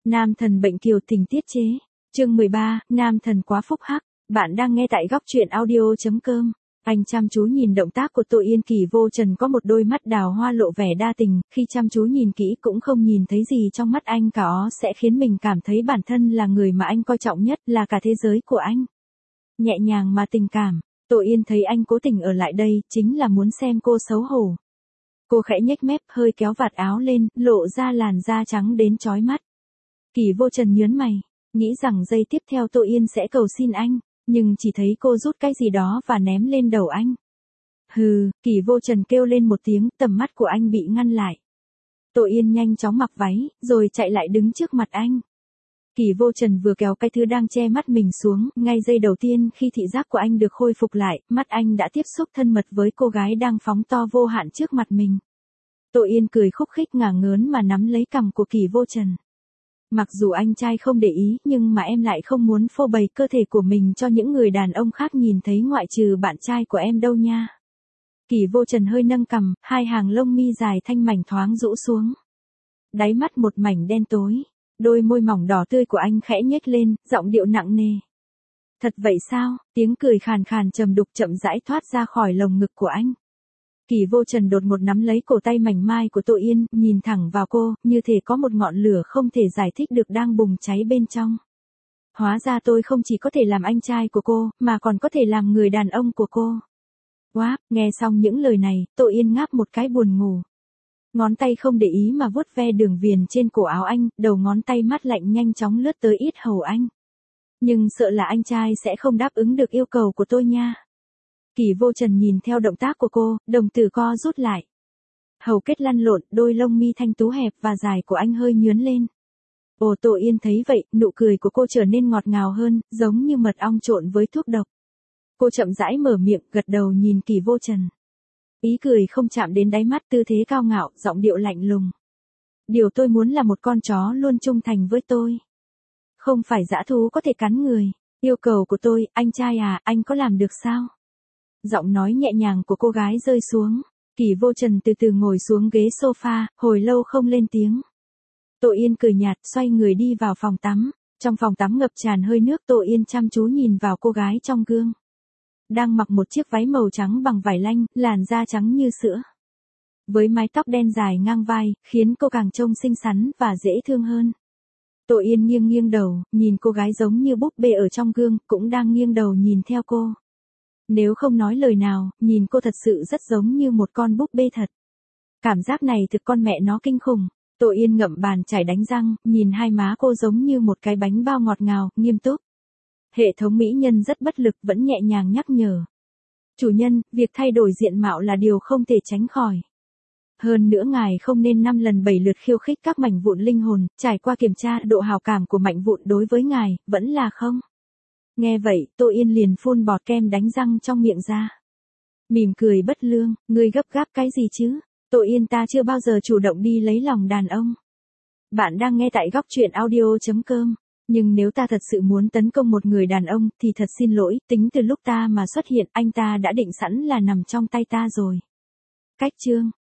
Nam thần bệnh kiều tình tiết chế. Chương 13, nam thần quá phúc hắc. Bạn đang nghe tại góc truyện audio.com. Anh chăm chú nhìn động tác của Tô Yên, Kỳ Vô Trần có một đôi mắt đào hoa lộ vẻ đa tình, khi chăm chú nhìn kỹ cũng không nhìn thấy gì trong mắt anh cả, sẽ khiến mình cảm thấy bản thân là người mà anh coi trọng nhất, là cả thế giới của anh. Nhẹ nhàng mà tình cảm, Tô Yên thấy anh cố tình ở lại đây, chính là muốn xem cô xấu hổ. Cô khẽ nhếch mép, hơi kéo vạt áo lên, lộ ra làn da trắng đến chói mắt. Kỳ Vô Trần nhướng mày, nghĩ rằng giây tiếp theo Tô Yên sẽ cầu xin anh, nhưng chỉ thấy cô rút cái gì đó và ném lên đầu anh. Hừ, Kỳ Vô Trần kêu lên một tiếng, tầm mắt của anh bị ngăn lại. Tô Yên nhanh chóng mặc váy, rồi chạy lại đứng trước mặt anh. Kỳ Vô Trần vừa kéo cái thứ đang che mắt mình xuống, ngay giây đầu tiên khi thị giác của anh được khôi phục lại, mắt anh đã tiếp xúc thân mật với cô gái đang phóng to vô hạn trước mặt mình. Tô Yên cười khúc khích ngả ngớn mà nắm lấy cằm của Kỳ Vô Trần. Mặc dù anh trai không để ý, nhưng mà em lại không muốn phô bày cơ thể của mình cho những người đàn ông khác nhìn thấy ngoại trừ bạn trai của em đâu nha. Kỳ Vô Trần hơi nâng cằm, hai hàng lông mi dài thanh mảnh thoáng rũ xuống. Đáy mắt một mảnh đen tối, đôi môi mỏng đỏ tươi của anh khẽ nhếch lên, giọng điệu nặng nề. Thật vậy sao? Tiếng cười khàn khàn trầm đục chậm rãi thoát ra khỏi lồng ngực của anh. Kỳ Vô Trần đột ngột nắm lấy cổ tay mảnh mai của Tô Yên, nhìn thẳng vào cô, như thể có một ngọn lửa không thể giải thích được đang bùng cháy bên trong. Hóa ra tôi không chỉ có thể làm anh trai của cô, mà còn có thể làm người đàn ông của cô. Wow, nghe xong những lời này, Tô Yên ngáp một cái buồn ngủ. Ngón tay không để ý mà vuốt ve đường viền trên cổ áo anh, đầu ngón tay mát lạnh nhanh chóng lướt tới yết hầu anh. Nhưng sợ là anh trai sẽ không đáp ứng được yêu cầu của tôi nha. Kỳ Vô Trần nhìn theo động tác của cô, đồng tử co rút lại. Hầu kết lăn lộn, đôi lông mi thanh tú hẹp và dài của anh hơi nhướn lên. Ồ, Tô Yên thấy vậy, nụ cười của cô trở nên ngọt ngào hơn, giống như mật ong trộn với thuốc độc. Cô chậm rãi mở miệng, gật đầu nhìn Kỳ Vô Trần. Ý cười không chạm đến đáy mắt, tư thế cao ngạo, giọng điệu lạnh lùng. Điều tôi muốn là một con chó luôn trung thành với tôi. Không phải dã thú có thể cắn người. Yêu cầu của tôi, anh trai à, anh có làm được sao? Giọng nói nhẹ nhàng của cô gái rơi xuống. Kỳ Vô Trần từ từ ngồi xuống ghế sofa, hồi lâu không lên tiếng. Tô Yên cười nhạt, xoay người đi vào phòng tắm. Trong phòng tắm ngập tràn hơi nước, Tô Yên chăm chú nhìn vào cô gái trong gương. Đang mặc một chiếc váy màu trắng bằng vải lanh, làn da trắng như sữa. Với mái tóc đen dài ngang vai, khiến cô càng trông xinh xắn và dễ thương hơn. Tô Yên nghiêng nghiêng đầu, nhìn cô gái giống như búp bê ở trong gương, cũng đang nghiêng đầu nhìn theo cô. Nếu không nói lời nào, nhìn cô thật sự rất giống như một con búp bê thật. Cảm giác này thực con mẹ nó kinh khủng. Tô Yên ngậm bàn chải đánh răng, nhìn hai má cô giống như một cái bánh bao ngọt ngào, nghiêm túc. Hệ thống mỹ nhân rất bất lực, vẫn nhẹ nhàng nhắc nhở. Chủ nhân, việc thay đổi diện mạo là điều không thể tránh khỏi. Hơn nữa ngài không nên 5 lần 7 lượt khiêu khích các mảnh vụn linh hồn, trải qua kiểm tra độ hào cảm của mảnh vụn đối với ngài, vẫn là không. Nghe vậy, Tô Yên liền phun bọt kem đánh răng trong miệng ra. Mỉm cười bất lương, ngươi gấp gáp cái gì chứ? Tô Yên, ta chưa bao giờ chủ động đi lấy lòng đàn ông. Bạn đang nghe tại góc truyện audio.com. Nhưng nếu ta thật sự muốn tấn công một người đàn ông, thì thật xin lỗi, tính từ lúc ta mà xuất hiện, anh ta đã định sẵn là nằm trong tay ta rồi. Cách chương